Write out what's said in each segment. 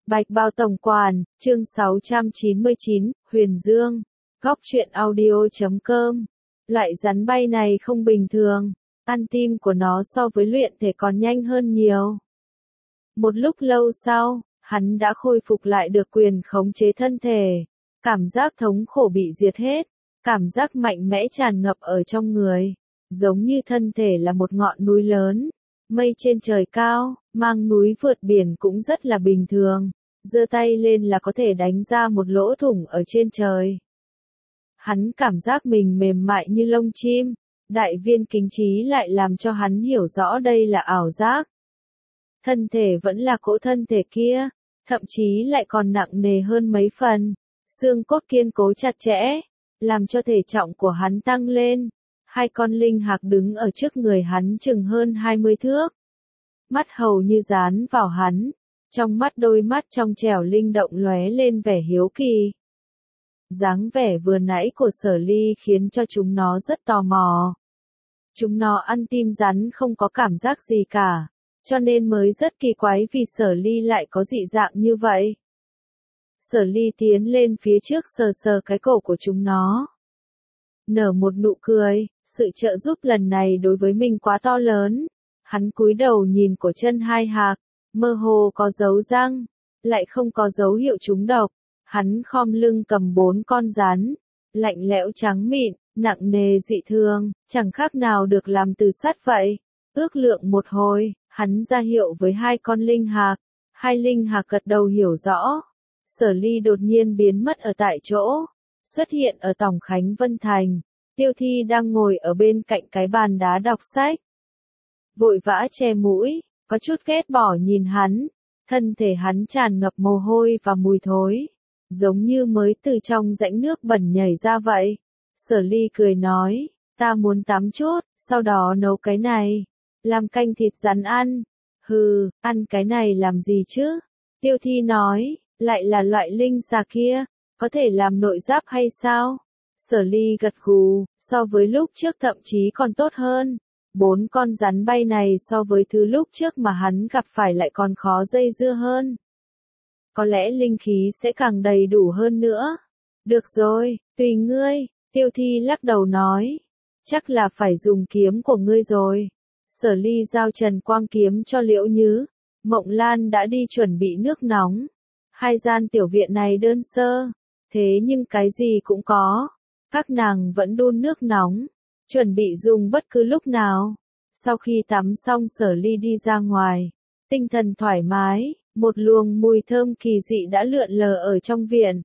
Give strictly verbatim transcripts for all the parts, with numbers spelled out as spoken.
Bạch Bao Tổng Quản, chương sáu trăm chín mươi chín, Huyền Dương, góc truyện audio chấm com. Loại rắn bay này không bình thường, ăn tim của nó so với luyện thể còn nhanh hơn nhiều. Một lúc lâu sau, hắn đã khôi phục lại được quyền khống chế thân thể, cảm giác thống khổ bị diệt hết, cảm giác mạnh mẽ tràn ngập ở trong người, giống như thân thể là một ngọn núi lớn, mây trên trời cao, mang núi vượt biển cũng rất là bình thường, giơ tay lên là có thể đánh ra một lỗ thủng ở trên trời. Hắn cảm giác mình mềm mại như lông chim, đại viên kính trí lại làm cho hắn hiểu rõ đây là ảo giác. Thân thể vẫn là cỗ thân thể kia, thậm chí lại còn nặng nề hơn mấy phần, xương cốt kiên cố chặt chẽ, làm cho thể trọng của hắn tăng lên. Hai con linh hạc đứng ở trước người hắn chừng hơn hai mươi thước. Mắt hầu như dán vào hắn, trong mắt đôi mắt trong trẻo linh động lóe lên vẻ hiếu kỳ. Dáng vẻ vừa nãy của Sở Ly khiến cho chúng nó rất tò mò. Chúng nó ăn tim rắn không có cảm giác gì cả, cho nên mới rất kỳ quái vì Sở Ly lại có dị dạng như vậy. Sở Ly tiến lên phía trước sờ sờ cái cổ của chúng nó. Nở một nụ cười, sự trợ giúp lần này đối với mình quá to lớn. Hắn cúi đầu nhìn cổ chân hai hạc, mơ hồ có dấu răng, lại không có dấu hiệu trúng độc. Hắn khom lưng cầm bốn con rắn, lạnh lẽo trắng mịn, nặng nề dị thường, chẳng khác nào được làm từ sắt vậy. Ước lượng một hồi, hắn ra hiệu với hai con linh hạc, hai linh hạc gật đầu hiểu rõ. Sở Ly đột nhiên biến mất ở tại chỗ, xuất hiện ở Tổng Khánh Vân Thành. Tiêu Thi đang ngồi ở bên cạnh cái bàn đá đọc sách, vội vã che mũi, có chút ghét bỏ nhìn hắn. Thân thể hắn tràn ngập mồ hôi và mùi thối, giống như mới từ trong rãnh nước bẩn nhảy ra vậy. Sở Ly cười nói, ta muốn tắm chút, sau đó nấu cái này, làm canh thịt rắn ăn. Hừ, ăn cái này làm gì chứ? Tiêu Thi nói, lại là loại linh xà kia, có thể làm nội giáp hay sao? Sở Ly gật gù, so với lúc trước thậm chí còn tốt hơn. Bốn con rắn bay này so với thứ lúc trước mà hắn gặp phải lại còn khó dây dưa hơn. Có lẽ linh khí sẽ càng đầy đủ hơn nữa. Được rồi, tùy ngươi, Tiêu Thi lắc đầu nói. Chắc là phải dùng kiếm của ngươi rồi. Sở Ly giao Trần Quang kiếm cho Liễu Nhứ. Mộng Lan đã đi chuẩn bị nước nóng. Hai gian tiểu viện này đơn sơ, thế nhưng cái gì cũng có. Các nàng vẫn đun nước nóng, chuẩn bị dùng bất cứ lúc nào. Sau khi tắm xong Sở Ly đi ra ngoài, tinh thần thoải mái, một luồng mùi thơm kỳ dị đã lượn lờ ở trong viện.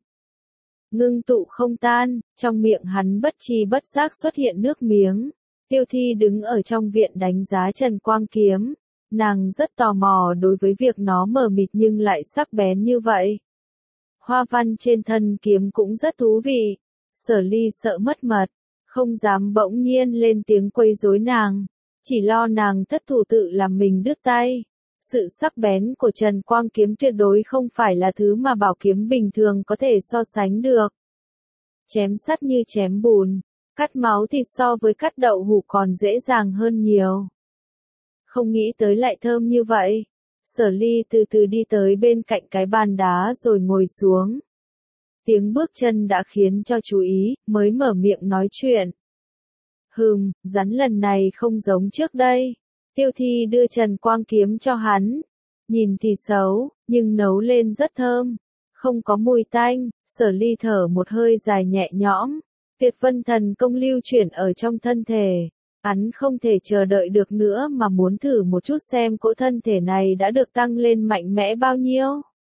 Ngưng tụ không tan, trong miệng hắn bất tri bất giác xuất hiện nước miếng. Tiêu Thi đứng ở trong viện đánh giá Trần Quang kiếm. Nàng rất tò mò đối với việc nó mờ mịt nhưng lại sắc bén như vậy. Hoa văn trên thân kiếm cũng rất thú vị. Sở Ly sợ mất mật, không dám bỗng nhiên lên tiếng quấy rối nàng, chỉ lo nàng thất thủ tự làm mình đứt tay. Sự sắc bén của Trần Quang kiếm tuyệt đối không phải là thứ mà bảo kiếm bình thường có thể so sánh được. Chém sắt như chém bùn, cắt máu thịt so với cắt đậu hũ còn dễ dàng hơn nhiều. Không nghĩ tới lại thơm như vậy. Sở Ly từ từ đi tới bên cạnh cái bàn đá rồi ngồi xuống. Tiếng bước chân đã khiến cho chú ý, mới mở miệng nói chuyện. Hừm, rắn lần này không giống trước đây. Tiêu Thi đưa Trần Quang kiếm cho hắn. Nhìn thì xấu, nhưng nấu lên rất thơm. Không có mùi tanh. Sở Ly thở một hơi dài nhẹ nhõm. Tuyệt Vân Thần công lưu chuyển ở trong thân thể. Hắn không thể chờ đợi được nữa mà muốn thử một chút xem cỗ thân thể này đã được tăng lên mạnh mẽ bao nhiêu.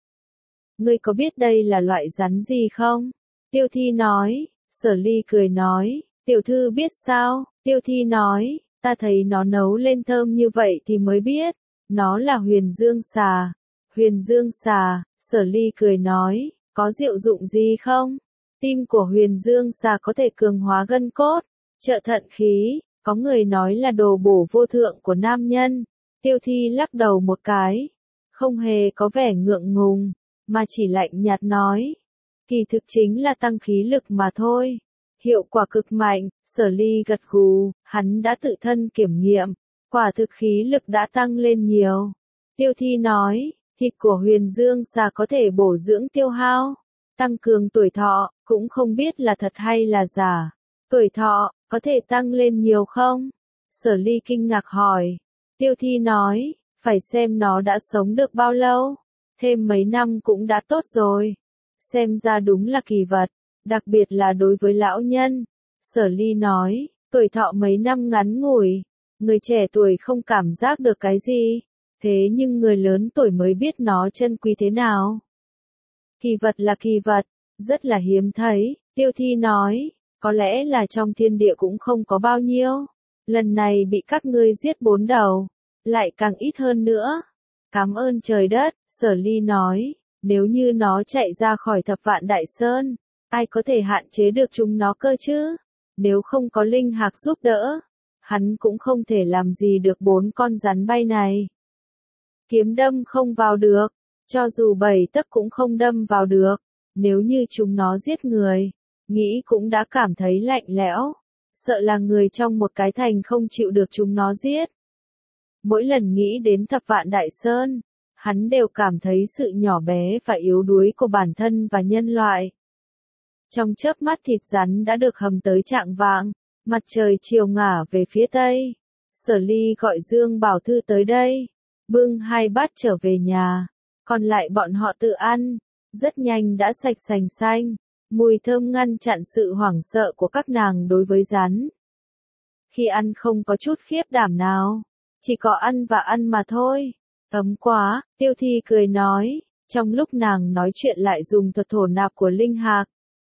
Ngươi có biết đây là loại rắn gì không? Tiêu Thi nói. Sở Ly cười nói, tiểu thư biết sao? Tiêu Thi nói, ta thấy nó nấu lên thơm như vậy thì mới biết. Nó là huyền dương xà. Huyền dương xà, Sở Ly cười nói, có diệu dụng gì không? Tim của huyền dương xà có thể cường hóa gân cốt, trợ thận khí, có người nói là đồ bổ vô thượng của nam nhân. Tiêu Thi lắc đầu một cái, không hề có vẻ ngượng ngùng, mà chỉ lạnh nhạt nói, kỳ thực chính là tăng khí lực mà thôi. Hiệu quả cực mạnh. Sở Ly gật gù, hắn đã tự thân kiểm nghiệm, quả thực khí lực đã tăng lên nhiều. Tiêu Thi nói, Thịt của Huyền Dương xà có thể bổ dưỡng tiêu hao, tăng cường tuổi thọ, cũng không biết là thật hay là giả. Tuổi thọ, có thể tăng lên nhiều không? Sở Ly kinh ngạc hỏi. Tiêu Thi nói, phải xem nó đã sống được bao lâu. Thêm mấy năm cũng đã tốt rồi. Xem ra đúng là kỳ vật, đặc biệt là đối với lão nhân. Sở Ly nói, tuổi thọ mấy năm ngắn ngủi, người trẻ tuổi không cảm giác được cái gì. Thế nhưng người lớn tuổi mới biết nó chân quý thế nào. Kỳ vật là kỳ vật, rất là hiếm thấy, Tiêu Thi nói, có lẽ là trong thiên địa cũng không có bao nhiêu. Lần này bị các ngươi giết bốn đầu, lại càng ít hơn nữa. Cảm ơn trời đất, Sở Ly nói, nếu như nó chạy ra khỏi thập vạn đại sơn, ai có thể hạn chế được chúng nó cơ chứ? Nếu không có linh hạc giúp đỡ, hắn cũng không thể làm gì được bốn con rắn bay này. Kiếm đâm không vào được, cho dù bảy tấc cũng không đâm vào được. Nếu như chúng nó giết người, nghĩ cũng đã cảm thấy lạnh lẽo, sợ là người trong một cái thành không chịu được chúng nó giết. Mỗi lần nghĩ đến thập vạn đại sơn, hắn đều cảm thấy sự nhỏ bé và yếu đuối của bản thân và nhân loại. Trong chớp mắt thịt rắn đã được hầm tới trạng vạng, mặt trời chiều ngả về phía tây. Sở Ly gọi Dương Bảo Thư tới đây, bưng hai bát trở về nhà, còn lại bọn họ tự ăn, rất nhanh đã sạch sành xanh, mùi thơm ngăn chặn sự hoảng sợ của các nàng đối với rắn. Khi ăn không có chút khiếp đảm nào, chỉ có ăn và ăn mà thôi. Ấm quá, Tiêu Thi cười nói, trong lúc nàng nói chuyện lại dùng thuật thổ nạp của linh hạc.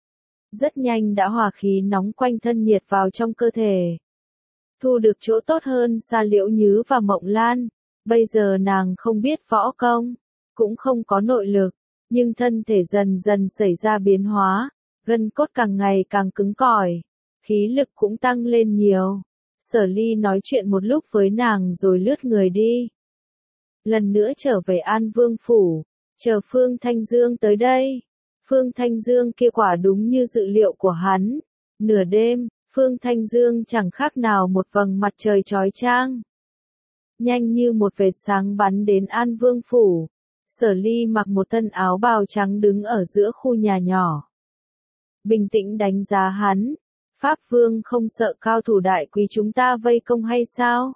Rất nhanh đã hòa khí nóng quanh thân nhiệt vào trong cơ thể. Thu được chỗ tốt hơn xa Liễu Nhứ và Mộng Lan, bây giờ nàng không biết võ công, cũng không có nội lực, nhưng thân thể dần dần xảy ra biến hóa, gân cốt càng ngày càng cứng cỏi, khí lực cũng tăng lên nhiều. Sở Ly nói chuyện một lúc với nàng rồi lướt người đi. Lần nữa trở về An Vương Phủ, chờ Phương Thanh Dương tới đây. Phương Thanh Dương kia quả đúng như dự liệu của hắn. Nửa đêm, Phương Thanh Dương chẳng khác nào một vầng mặt trời chói chang. Nhanh như một vệt sáng bắn đến An Vương Phủ. Sở Ly mặc một thân áo bào trắng đứng ở giữa khu nhà nhỏ. Bình tĩnh đánh giá hắn. Pháp Vương không sợ cao thủ đại quý chúng ta vây công hay sao?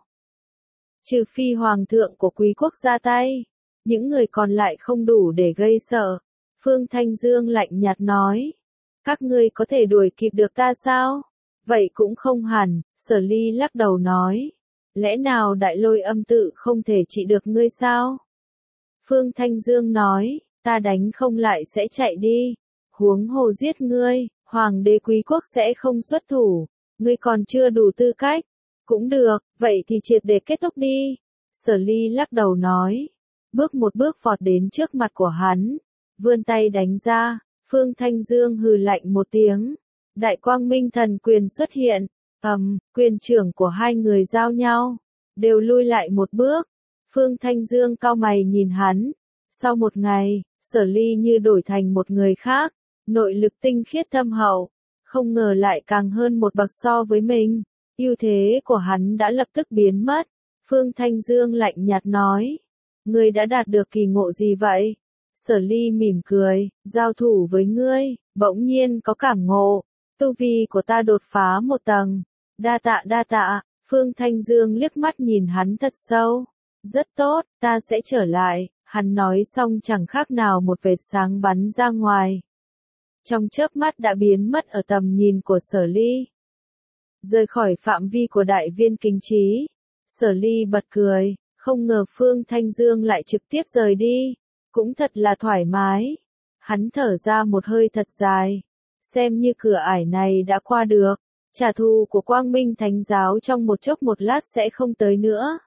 Trừ phi Hoàng thượng của quý quốc ra tay, những người còn lại không đủ để gây sợ. Phương Thanh Dương lạnh nhạt nói. Các ngươi có thể đuổi kịp được ta sao? Vậy cũng không hẳn, Sở Ly lắc đầu nói. Lẽ nào đại lôi âm tự không thể trị được ngươi sao? Phương Thanh Dương nói, ta đánh không lại sẽ chạy đi. Huống hồ giết ngươi, Hoàng đế quý quốc sẽ không xuất thủ. Ngươi còn chưa đủ tư cách. Cũng được, vậy thì triệt để kết thúc đi. Sở Ly lắc đầu nói. Bước một bước vọt đến trước mặt của hắn. Vươn tay đánh ra, Phương Thanh Dương hừ lạnh một tiếng. Đại quang minh thần quyền xuất hiện, ầm, um, quyền trưởng của hai người giao nhau, đều lui lại một bước. Phương Thanh Dương cau mày nhìn hắn. Sau một ngày, Sở Ly như đổi thành một người khác, nội lực tinh khiết thâm hậu, không ngờ lại càng hơn một bậc so với mình. Ưu thế của hắn đã lập tức biến mất. Phương Thanh Dương lạnh nhạt nói, ngươi đã đạt được kỳ ngộ gì vậy? Sở Ly mỉm cười, giao thủ với ngươi, bỗng nhiên có cảm ngộ, tu vi của ta đột phá một tầng. Đa tạ đa tạ, Phương Thanh Dương liếc mắt nhìn hắn thật sâu. Rất tốt, ta sẽ trở lại, hắn nói xong chẳng khác nào một vệt sáng bắn ra ngoài. Trong chớp mắt đã biến mất ở tầm nhìn của Sở Ly. Rời khỏi phạm vi của đại viên kính trí, Sở Ly bật cười, không ngờ Phương Thanh Dương lại trực tiếp rời đi. Cũng thật là thoải mái. Hắn thở ra một hơi thật dài. Xem như cửa ải này đã qua được. Trả thù của Quang Minh Thánh Giáo trong một chốc một lát sẽ không tới nữa.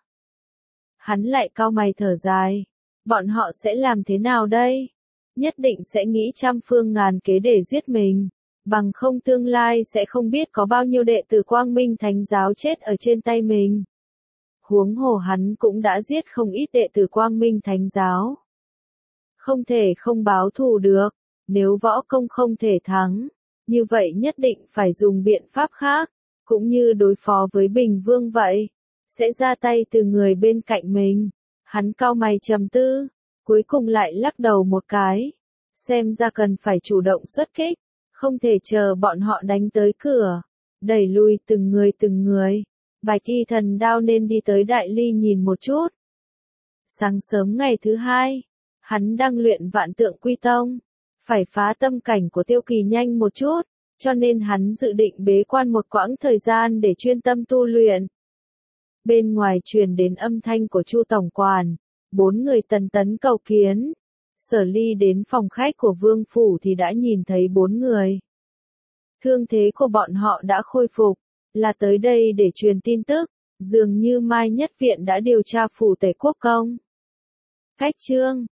Hắn lại cau mày thở dài. Bọn họ sẽ làm thế nào đây? Nhất định sẽ nghĩ trăm phương ngàn kế để giết mình. Bằng không tương lai sẽ không biết có bao nhiêu đệ tử Quang Minh Thánh Giáo chết ở trên tay mình. Huống hồ hắn cũng đã giết không ít đệ tử Quang Minh Thánh Giáo. Không thể không báo thù được, nếu võ công không thể thắng, như vậy nhất định phải dùng biện pháp khác, cũng như đối phó với Bình Vương vậy, sẽ ra tay từ người bên cạnh mình. Hắn cau mày trầm tư, cuối cùng lại lắc đầu một cái. Xem ra cần phải chủ động xuất kích, không thể chờ bọn họ đánh tới cửa, đẩy lui từng người từng người. Bạch y thần đao nên đi tới Đại Ly nhìn một chút. Sáng sớm ngày thứ hai, hắn đang luyện vạn tượng quy tông, phải phá tâm cảnh của Tiêu Kỳ nhanh một chút, cho nên hắn dự định bế quan một quãng thời gian để chuyên tâm tu luyện. Bên ngoài truyền đến âm thanh của Chu tổng quản, bốn người tần tấn cầu kiến. Sở Ly đến phòng khách của Vương phủ thì đã nhìn thấy bốn người. Thương thế của bọn họ đã khôi phục, là tới đây để truyền tin tức, dường như Mai Nhất Viện đã điều tra phủ Tề Quốc công. Khách trương,